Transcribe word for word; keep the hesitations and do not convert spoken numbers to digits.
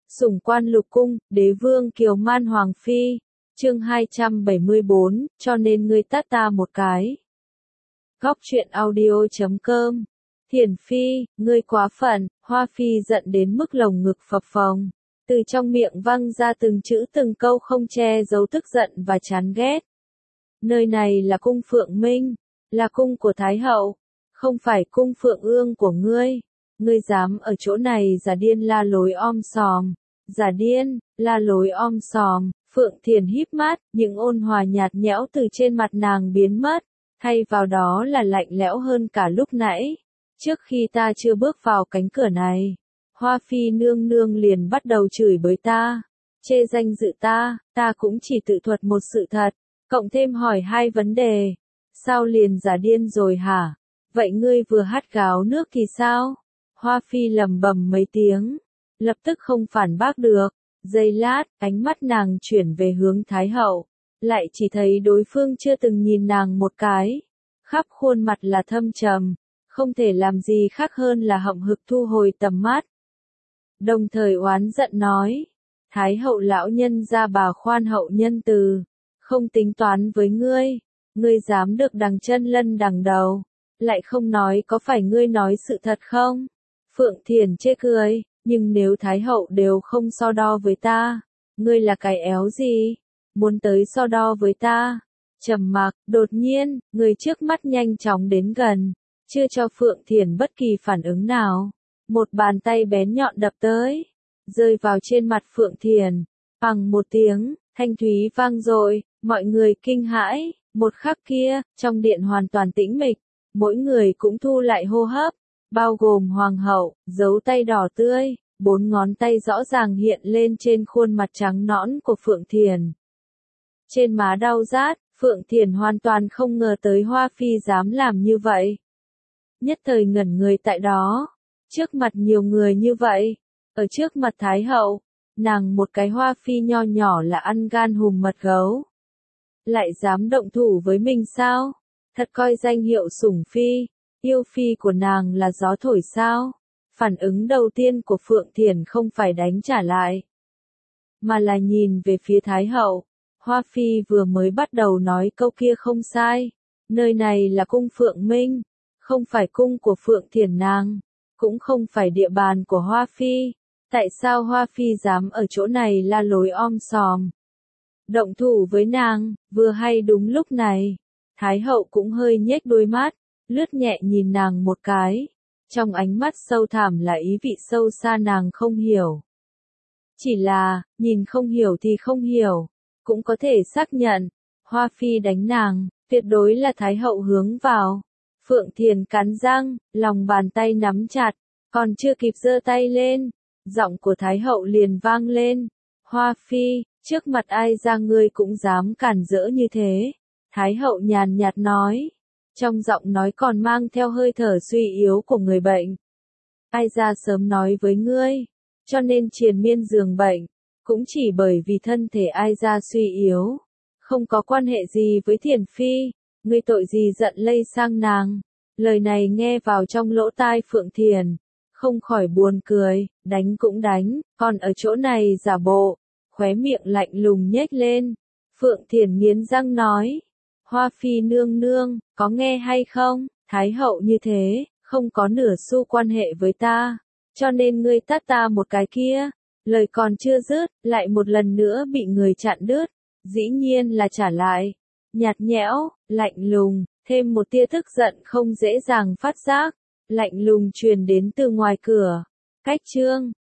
Sủng quan lục cung, đế vương kiều man hoàng phi. Chương hai trăm bảy mươi bốn, cho nên ngươi tát ta một cái. Góc truyện audio chấm com. Thiền phi, ngươi quá phận, Hoa phi giận đến mức lồng ngực phập phồng. Từ trong miệng văng ra từng chữ từng câu không che giấu tức giận và chán ghét. Nơi này là cung Phượng Minh, là cung của Thái hậu, không phải cung Phượng Ương của ngươi. Ngươi dám ở chỗ này giả điên la lối om sòm, giả điên, la lối om sòm. Phượng Thiền híp mắt, những ôn hòa nhạt nhẽo từ trên mặt nàng biến mất, thay vào đó là lạnh lẽo hơn cả lúc nãy. Trước khi ta chưa bước vào cánh cửa này, Hoa phi nương nương liền bắt đầu chửi bới ta, chê danh dự ta, ta cũng chỉ tự thuật một sự thật, cộng thêm hỏi hai vấn đề. Sao liền giả điên rồi hả? Vậy ngươi vừa hắt gáo nước thì sao? Hoa phi lầm bầm mấy tiếng, lập tức không phản bác được. Giây lát, ánh mắt nàng chuyển về hướng Thái hậu, lại chỉ thấy đối phương chưa từng nhìn nàng một cái, khắp khuôn mặt là thâm trầm, không thể làm gì khác hơn là hậm hực thu hồi tầm mắt. Đồng thời oán giận nói, Thái hậu lão nhân gia bà khoan hậu nhân từ, không tính toán với ngươi, ngươi dám được đằng chân lân đằng đầu, lại không nói có phải ngươi nói sự thật không? Phượng Thiền chê cười. Nhưng nếu Thái hậu đều không so đo với ta, ngươi là cái éo gì? Muốn tới so đo với ta? Trầm mặc, đột nhiên, người trước mắt nhanh chóng đến gần, chưa cho Phượng Thiền bất kỳ phản ứng nào. Một bàn tay bén nhọn đập tới, rơi vào trên mặt Phượng Thiền. Bằng một tiếng, thanh thúy vang dội, mọi người kinh hãi. Một khắc kia, trong điện hoàn toàn tĩnh mịch, mỗi người cũng thu lại hô hấp. Bao gồm hoàng hậu, dấu tay đỏ tươi, bốn ngón tay rõ ràng hiện lên trên khuôn mặt trắng nõn của Phượng Thiền. Trên má đau rát, Phượng Thiền hoàn toàn không ngờ tới Hoa phi dám làm như vậy. Nhất thời ngẩn người tại đó, trước mặt nhiều người như vậy, ở trước mặt Thái hậu, nàng một cái Hoa phi nho nhỏ là ăn gan hùm mật gấu. Lại dám động thủ với mình sao? Thật coi danh hiệu sủng phi. Yêu phi của nàng là gió thổi sao? Phản ứng đầu tiên của Phượng Thiền không phải đánh trả lại, mà là nhìn về phía Thái hậu. Hoa phi vừa mới bắt đầu nói câu kia không sai. Nơi này là cung Phượng Minh, không phải cung của Phượng Thiền nàng, cũng không phải địa bàn của Hoa phi. Tại sao Hoa phi dám ở chỗ này la lối om sòm? Động thủ với nàng, vừa hay đúng lúc này. Thái hậu cũng hơi nhếch đôi mắt, lướt nhẹ nhìn nàng một cái, trong ánh mắt sâu thẳm là ý vị sâu xa nàng không hiểu. Chỉ là, nhìn không hiểu thì không hiểu, cũng có thể xác nhận, Hoa phi đánh nàng, tuyệt đối là Thái hậu hướng vào. Phượng Thiền cắn răng, lòng bàn tay nắm chặt, còn chưa kịp giơ tay lên, giọng của Thái hậu liền vang lên, Hoa phi, trước mặt ai ra ngươi cũng dám cản rỡ như thế. Thái hậu nhàn nhạt nói, trong giọng nói còn mang theo hơi thở suy yếu của người bệnh. Ai ra sớm nói với ngươi, cho nên triền miên giường bệnh, cũng chỉ bởi vì thân thể ai ra suy yếu, không có quan hệ gì với Thiền phi, ngươi tội gì giận lây sang nàng. Lời này nghe vào trong lỗ tai Phượng Thiền, không khỏi buồn cười, đánh cũng đánh, còn ở chỗ này giả bộ, khóe miệng lạnh lùng nhếch lên. Phượng Thiền nghiến răng nói, Hoa phi nương nương, có nghe hay không? Thái hậu như thế, không có nửa xu quan hệ với ta, cho nên ngươi tát ta một cái kia. Lời còn chưa dứt, lại một lần nữa bị người chặn đứt, dĩ nhiên là trả lại. Nhạt nhẽo, lạnh lùng, thêm một tia tức giận không dễ dàng phát giác, lạnh lùng truyền đến từ ngoài cửa. Cách chương